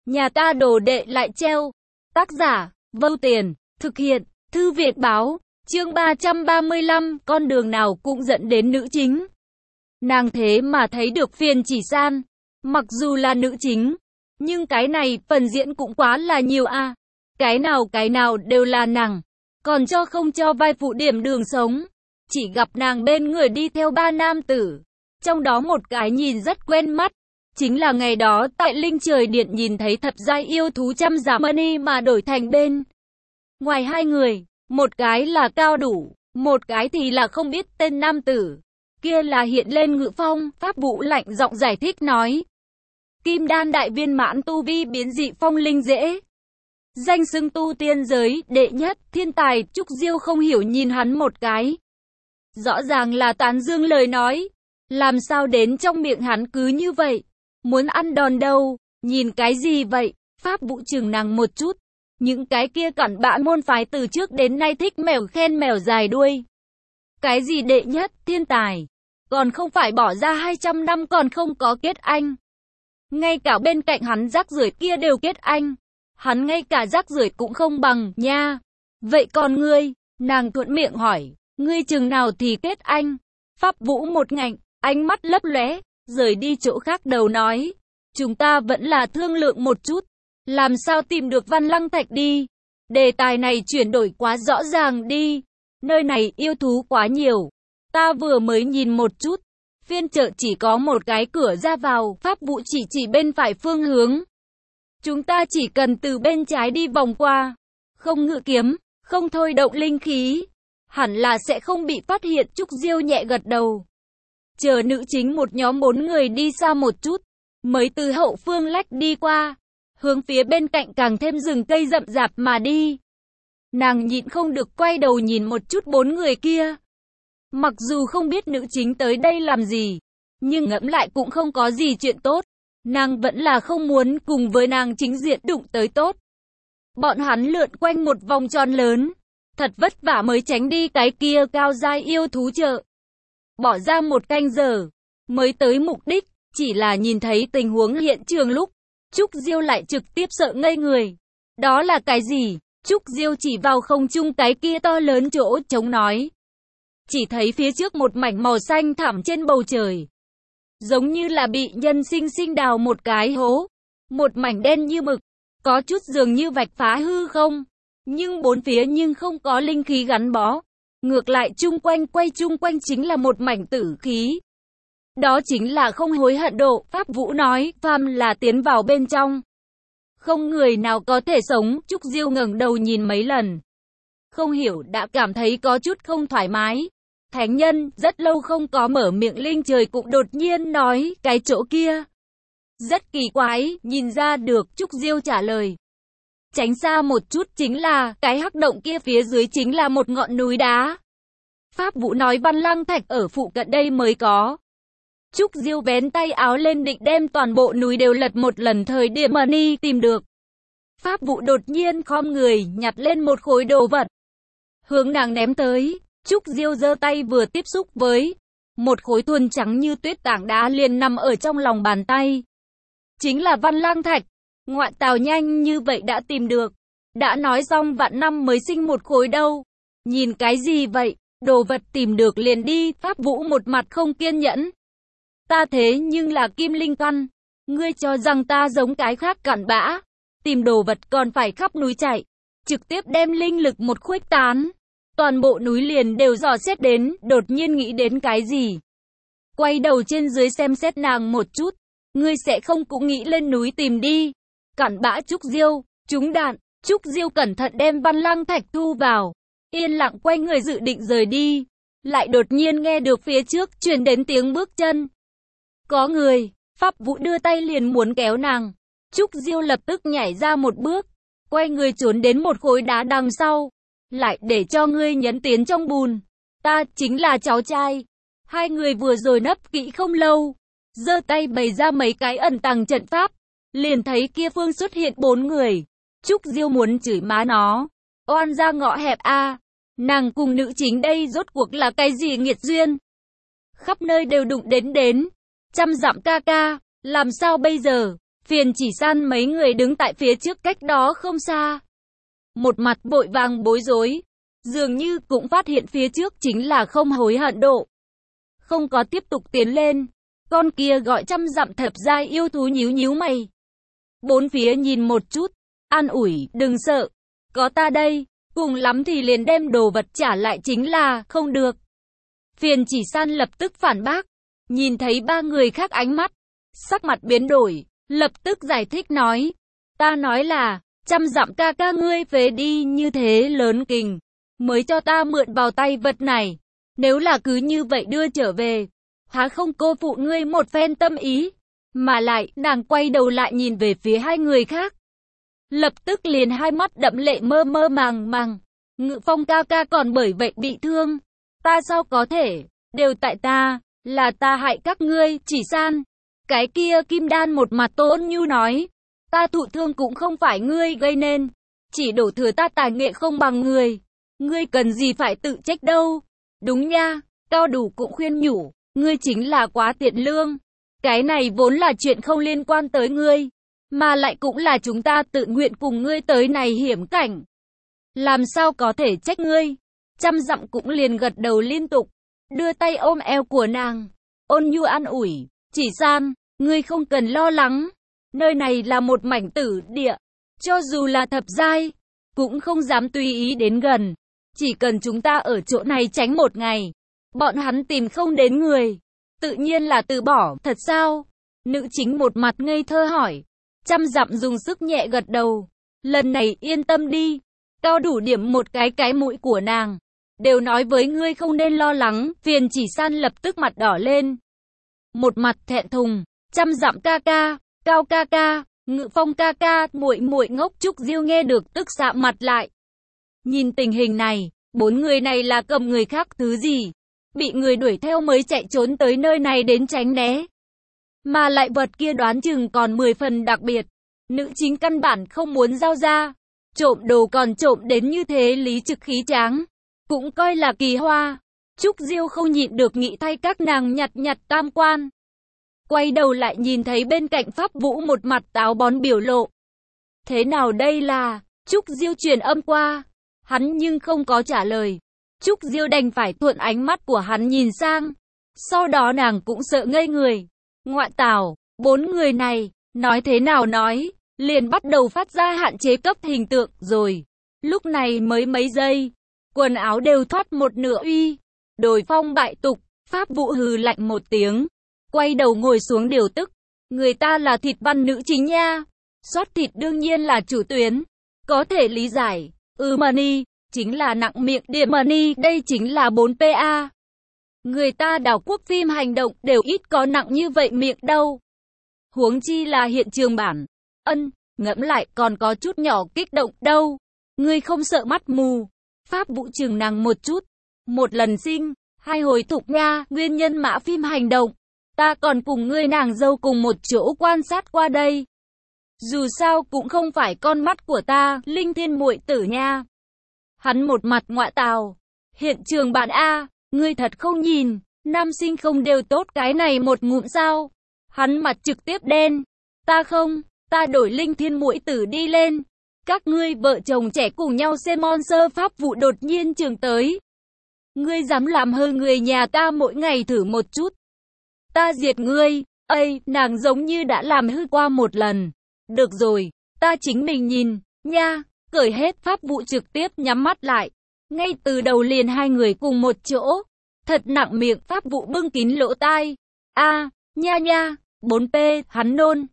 Nhà ta đồ đệ lại treo. Tác giả, Vô Tiền, thực hiện, Thư viện báo, chương 335, con đường nào cũng dẫn đến nữ chính. Nàng thế mà thấy được Phiền Chỉ San, mặc dù là nữ chính, nhưng cái này phần diễn cũng quá là nhiều a. Cái nào đều là nàng, còn không cho vai phụ điểm đường sống. Chỉ gặp nàng bên người đi theo ba nam tử, trong đó một cái nhìn rất quen mắt, chính là ngày đó tại Linh Trời Điện nhìn thấy thập giai yêu thú trăm giá money mà đổi thành bên. Ngoài hai người, một cái là cao đủ, một cái thì là không biết tên nam tử. Kia là hiện lên ngự phong, Pháp Vũ lạnh giọng giải thích nói. Kim đan đại viên mãn tu vi biến dị phong linh dễ. Danh xưng tu tiên giới, đệ nhất, thiên tài, Trúc Diêu không hiểu nhìn hắn một cái. Rõ ràng là tán dương lời nói. Làm sao đến trong miệng hắn cứ như vậy? Muốn ăn đòn đâu? Nhìn cái gì vậy? Pháp Vũ chừng nàng một chút. Những cái kia cặn bã môn phái từ trước đến nay thích mèo khen mèo dài đuôi. Cái gì đệ nhất, thiên tài? Còn không phải bỏ ra 200 năm còn không có kết anh. Ngay cả bên cạnh hắn rác rưởi kia đều kết anh. Hắn ngay cả rác rưởi cũng không bằng, nha. Vậy còn ngươi? Nàng thuận miệng hỏi, ngươi chừng nào thì kết anh? Pháp Vũ một ngạnh, ánh mắt lấp lóe, rời đi chỗ khác đầu nói. Chúng ta vẫn là thương lượng một chút. Làm sao tìm được Văn Lăng Thạch đi? Đề tài này chuyển đổi quá rõ ràng đi. Nơi này yêu thú quá nhiều. Ta vừa mới nhìn một chút. Phiên chợ chỉ có một cái cửa ra vào. Pháp Vũ chỉ bên phải phương hướng. Chúng ta chỉ cần từ bên trái đi vòng qua. Không ngự kiếm, không thôi động linh khí. Hẳn là sẽ không bị phát hiện. Trúc Diêu nhẹ gật đầu. Chờ nữ chính một nhóm 4 người đi xa một chút. Mới từ hậu phương lách đi qua. Hướng phía bên cạnh càng thêm rừng cây rậm rạp mà đi. Nàng nhịn không được quay đầu nhìn một chút 4 người kia. Mặc dù không biết nữ chính tới đây làm gì, nhưng ngẫm lại cũng không có gì chuyện tốt. Nàng vẫn là không muốn cùng với nàng chính diện đụng tới tốt. Bọn hắn lượn quanh một vòng tròn lớn. Thật vất vả mới tránh đi cái kia cao giai yêu thú chợ. Bỏ ra một canh giờ, mới tới mục đích, chỉ là nhìn thấy tình huống hiện trường lúc. Trúc Diêu lại trực tiếp sợ ngây người. Đó là cái gì? Trúc Diêu chỉ vào không trung cái kia to lớn chỗ trống nói. Chỉ thấy phía trước một mảnh màu xanh thẳm trên bầu trời. Giống như là bị nhân sinh đào một cái hố. Một mảnh đen như mực. Có chút dường như vạch phá hư không. Nhưng bốn phía nhưng không có linh khí gắn bó. Ngược lại chung quanh chính là một mảnh tử khí. Đó chính là không hối hận độ, Pháp Vũ nói, phàm là tiến vào bên trong. Không người nào có thể sống, Trúc Diêu ngẩng đầu nhìn mấy lần. Không hiểu đã cảm thấy có chút không thoải mái. Thánh nhân, rất lâu không có mở miệng Linh Trời cũng đột nhiên nói, cái chỗ kia. Rất kỳ quái, nhìn ra được, Trúc Diêu trả lời. Tránh xa một chút chính là, cái hắc động kia phía dưới chính là một ngọn núi đá. Pháp Vũ nói Văn Lăng Thạch ở phụ cận đây mới có. Trúc Diêu vén tay áo lên định đem toàn bộ núi đều lật một lần thời điểm money tìm được. Pháp Vũ đột nhiên khom người nhặt lên một khối đồ vật. Hướng nàng ném tới. Trúc Diêu giơ tay vừa tiếp xúc với. Một khối thuần trắng như tuyết tảng đá liền nằm ở trong lòng bàn tay. Chính là Văn Lăng Thạch. Ngoạn tào nhanh như vậy đã tìm được. Đã nói xong vạn năm mới sinh một khối đâu. Nhìn cái gì vậy? Đồ vật tìm được liền đi. Pháp Vũ một mặt không kiên nhẫn. Ta thế nhưng là kim linh căn. Ngươi cho rằng ta giống cái khác cặn bã. Tìm đồ vật còn phải khắp núi chạy. Trực tiếp đem linh lực một khuếch tán. Toàn bộ núi liền đều dò xét đến. Đột nhiên nghĩ đến cái gì. Quay đầu trên dưới xem xét nàng một chút. Ngươi sẽ không cũng nghĩ lên núi tìm đi. Cặn bã Trúc Diêu. Trúng đạn. Trúc Diêu cẩn thận đem Văn Lăng Thạch thu vào. Yên lặng quay người dự định rời đi. Lại đột nhiên nghe được phía trước truyền đến tiếng bước chân. Có người, Pháp Vũ đưa tay liền muốn kéo nàng. Trúc Diêu lập tức nhảy ra một bước, quay người trốn đến một khối đá đằng sau. Lại để cho ngươi nhấn tiến trong bùn. Ta chính là cháu trai. Hai người vừa rồi nấp kỹ không lâu. Giơ tay bày ra mấy cái ẩn tàng trận pháp. Liền thấy kia phương xuất hiện 4 người. Trúc Diêu muốn chửi má nó. Oan ra ngõ hẹp a. Nàng cùng nữ chính đây rốt cuộc là cái gì nghiệt duyên. Khắp nơi đều đụng đến. Trăm dặm ca ca, làm sao bây giờ? Phiền Chỉ San mấy người đứng tại phía trước cách đó không xa. Một mặt vội vàng bối rối, dường như cũng phát hiện phía trước chính là không hối hận độ. Không có tiếp tục tiến lên, con kia gọi trăm dặm thập giai yêu thú nhíu nhíu mày. Bốn phía nhìn một chút, an ủi, đừng sợ, có ta đây, cùng lắm thì liền đem đồ vật trả lại chính là, không được. Phiền Chỉ San lập tức phản bác, nhìn thấy ba người khác ánh mắt, sắc mặt biến đổi, lập tức giải thích nói, ta nói là, trăm dặm ca ca ngươi phế đi như thế lớn kình, mới cho ta mượn vào tay vật này, nếu là cứ như vậy đưa trở về, há không cô phụ ngươi một phen tâm ý, mà lại, nàng quay đầu lại nhìn về phía hai người khác. Lập tức liền hai mắt đẫm lệ mơ mơ màng màng, Ngự Phong ca ca còn bởi vậy bị thương, ta sao có thể, đều tại ta, là ta hại các ngươi, Chỉ San. Cái kia Kim Đan một mặt ôn nhu nói, ta thụ thương cũng không phải ngươi gây nên, chỉ đổ thừa ta tài nghệ không bằng ngươi cần gì phải tự trách đâu. Đúng nha, Cao Đủ cũng khuyên nhủ, ngươi chính là quá tiện lương, cái này vốn là chuyện không liên quan tới ngươi, mà lại cũng là chúng ta tự nguyện cùng ngươi tới này hiểm cảnh. Làm sao có thể trách ngươi? Trăm dặm cũng liền gật đầu liên tục, đưa tay ôm eo của nàng, ôn nhu an ủi, Chỉ San, ngươi không cần lo lắng, nơi này là một mảnh tử địa, cho dù là thập giai, cũng không dám tùy ý đến gần, chỉ cần chúng ta ở chỗ này tránh một ngày, bọn hắn tìm không đến người, tự nhiên là từ bỏ, thật sao? Nữ chính một mặt ngây thơ hỏi, trăm dặm dùng sức nhẹ gật đầu, lần này yên tâm đi, Cao Đủ điểm một cái mũi của nàng, đều nói với ngươi không nên lo lắng. Phiền Chỉ San lập tức mặt đỏ lên, một mặt thẹn thùng, trăm dặm ca ca, Cao ca ca, Ngự Phong ca ca, muội muội ngốc. Trúc Diêu nghe được tức sạm mặt lại. Nhìn tình hình này, bốn người này là cầm người khác thứ gì, bị người đuổi theo mới chạy trốn tới nơi này đến tránh né. Mà lại vật kia đoán chừng còn 10 phần đặc biệt, nữ chính căn bản không muốn giao ra, trộm đồ còn trộm đến như thế lý trực khí tráng, cũng coi là kỳ hoa. Trúc Diêu không nhịn được nghĩ thay các nàng nhặt tam quan. Quay đầu lại nhìn thấy bên cạnh Pháp Vũ một mặt táo bón biểu lộ. Thế nào đây là? Trúc Diêu truyền âm qua, hắn nhưng không có trả lời. Trúc Diêu đành phải thuận ánh mắt của hắn nhìn sang. Sau đó nàng cũng sợ ngây người. Ngoại tảo, bốn người này, nói thế nào nói, liền bắt đầu phát ra hạn chế cấp hình tượng rồi. Lúc này mới mấy giây, quần áo đều thoát một nửa uy. Đồi phong bại tục, Pháp Vũ hừ lạnh một tiếng, quay đầu ngồi xuống điều tức. Người ta là thịt văn nữ chính nha, xót thịt đương nhiên là chủ tuyến, có thể lý giải. Money, chính là nặng miệng điểm money, đây chính là 4PA. Người ta đảo quốc phim hành động đều ít có nặng như vậy miệng đâu. Huống chi là hiện trường bản. Ngẫm lại còn có chút nhỏ kích động đâu. Ngươi không sợ mắt mù. Pháp Vũ chừng nàng một chút. Một lần sinh, hai hồi thục nha, nguyên nhân mã phim hành động. Ta còn cùng ngươi nàng dâu cùng một chỗ quan sát qua đây. Dù sao cũng không phải con mắt của ta, Linh Thiên muội tử nha. Hắn một mặt ngoại tào. Hiện trường bạn A, ngươi thật không nhìn, nam sinh không đều tốt cái này một ngụm sao? Hắn mặt trực tiếp đen. Ta không, ta đổi Linh Thiên muội tử đi lên. Các ngươi vợ chồng trẻ cùng nhau xem Monster. Pháp Vụ đột nhiên trường tới. Ngươi dám làm hư người nhà ta mỗi ngày thử một chút. Ta diệt ngươi. Nàng giống như đã làm hư qua một lần. Được rồi, ta chính mình nhìn, nha. Cởi hết. Pháp Vụ trực tiếp nhắm mắt lại. Ngay từ đầu liền hai người cùng một chỗ. Thật nặng miệng. Pháp Vụ bưng kín lỗ tai. Nha, 4P, hắn nôn.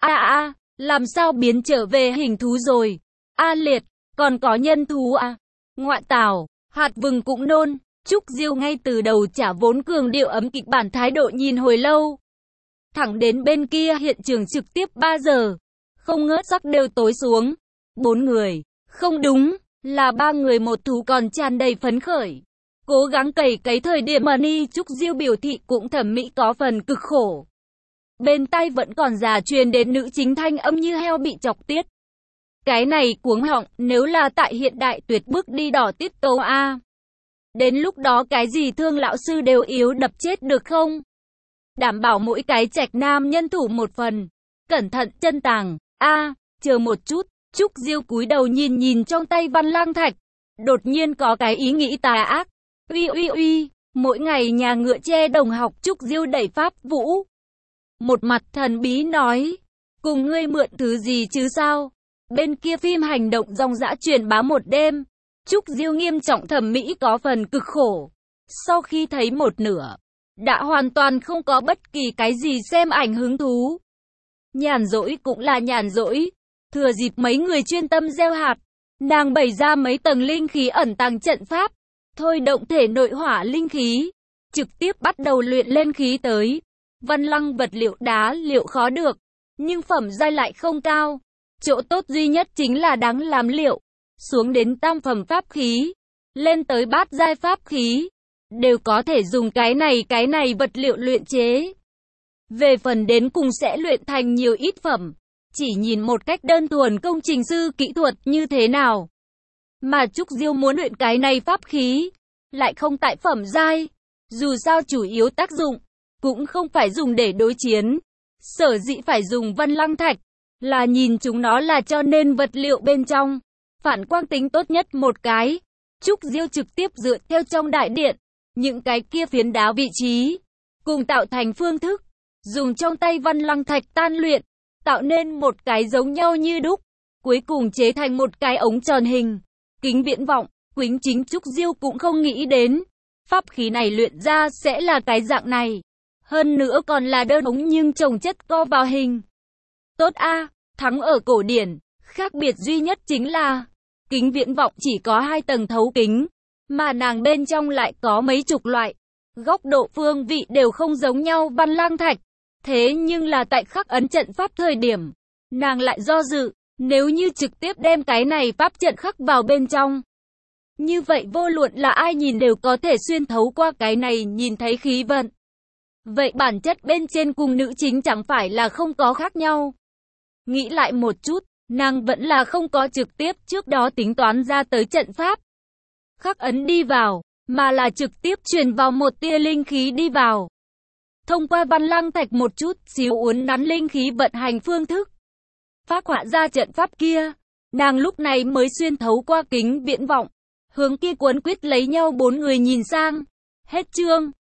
Làm sao biến trở về hình thú rồi? Liệt, còn có nhân thú à? Ngoại tảo, hạt vừng cũng nôn. Trúc Diêu ngay từ đầu trả vốn cường điệu ấm kịch bản thái độ nhìn hồi lâu. Thẳng đến bên kia hiện trường trực tiếp 3 giờ. Không ngớt sắc đều tối xuống. 4 người, không đúng, là 3 người một thú còn tràn đầy phấn khởi. Cố gắng cày thời điểm money. Trúc Diêu biểu thị cũng thẩm mỹ có phần cực khổ. Bên tai vẫn còn già truyền đến nữ chính thanh âm như heo bị chọc tiết. Cái này cuống họng, nếu là tại hiện đại tuyệt bức đi đỏ tiết tấu A. Đến lúc đó cái gì thương lão sư đều yếu đập chết được không? Đảm bảo mỗi cái trạch nam nhân thủ một phần. cẩn thận chân tàng. Chờ một chút, Trúc Diêu cúi đầu nhìn nhìn trong tay Văn Lang Thạch. Đột nhiên có cái ý nghĩ tà ác. Uy, mỗi ngày nhà ngựa che đồng học. Trúc Diêu đẩy Pháp Vũ. Một mặt thần bí nói, cùng ngươi mượn thứ gì chứ sao? Bên kia phim hành động dòng dã truyền bá một đêm. Trúc Diêu nghiêm trọng thẩm mỹ có phần cực khổ. Sau khi thấy một nửa, đã hoàn toàn không có bất kỳ cái gì xem ảnh hứng thú. Nhàn rỗi cũng là nhàn rỗi. Thừa dịp mấy người chuyên tâm gieo hạt, nàng bày ra mấy tầng linh khí ẩn tàng trận pháp, thôi động thể nội hỏa linh khí, trực tiếp bắt đầu luyện lên khí tới. Văn Lăng vật liệu đá liệu khó được, nhưng phẩm giai lại không cao. Chỗ tốt duy nhất chính là đáng làm liệu. Xuống đến tam phẩm pháp khí, lên tới bát giai pháp khí, đều có thể dùng cái này vật liệu luyện chế. Về phần đến cùng sẽ luyện thành nhiều ít phẩm, chỉ nhìn một cách đơn thuần công trình sư kỹ thuật như thế nào. Mà Trúc Diêu muốn luyện cái này pháp khí, lại không tại phẩm giai. Dù sao chủ yếu tác dụng, cũng không phải dùng để đối chiến. Sở dĩ phải dùng Văn Lăng Thạch, là nhìn chúng nó là cho nên vật liệu bên trong, phản quang tính tốt nhất một cái. Trúc Diêu trực tiếp dựa theo trong đại điện, những cái kia phiến đá vị trí, cùng tạo thành phương thức, dùng trong tay Văn Lăng Thạch tan luyện, tạo nên một cái giống nhau như đúc, cuối cùng chế thành một cái ống tròn hình, kính viễn vọng. Quýnh chính Trúc Diêu cũng không nghĩ đến, pháp khí này luyện ra sẽ là cái dạng này. Hơn nữa còn là đơn ống nhưng chồng chất co vào hình. Tốt thắng ở cổ điển, khác biệt duy nhất chính là, kính viễn vọng chỉ có 2 tầng thấu kính, mà nàng bên trong lại có mấy chục loại. Góc độ phương vị đều không giống nhau. Văn Lang Thạch. Thế nhưng là tại khắc ấn trận pháp thời điểm, nàng lại do dự, nếu như trực tiếp đem cái này pháp trận khắc vào bên trong. Như vậy vô luận là ai nhìn đều có thể xuyên thấu qua cái này nhìn thấy khí vận. Vậy bản chất bên trên cùng nữ chính chẳng phải là không có khác nhau. Nghĩ lại một chút, nàng vẫn là không có trực tiếp trước đó tính toán ra tới trận pháp. Khắc ấn đi vào, mà là trực tiếp truyền vào một tia linh khí đi vào. Thông qua Văn Lăng Thạch một chút xíu uốn nắn linh khí vận hành phương thức. Phác họa ra trận pháp kia, nàng lúc này mới xuyên thấu qua kính viễn vọng. Hướng kia cuốn quýt lấy nhau 4 người nhìn sang. Hết chương.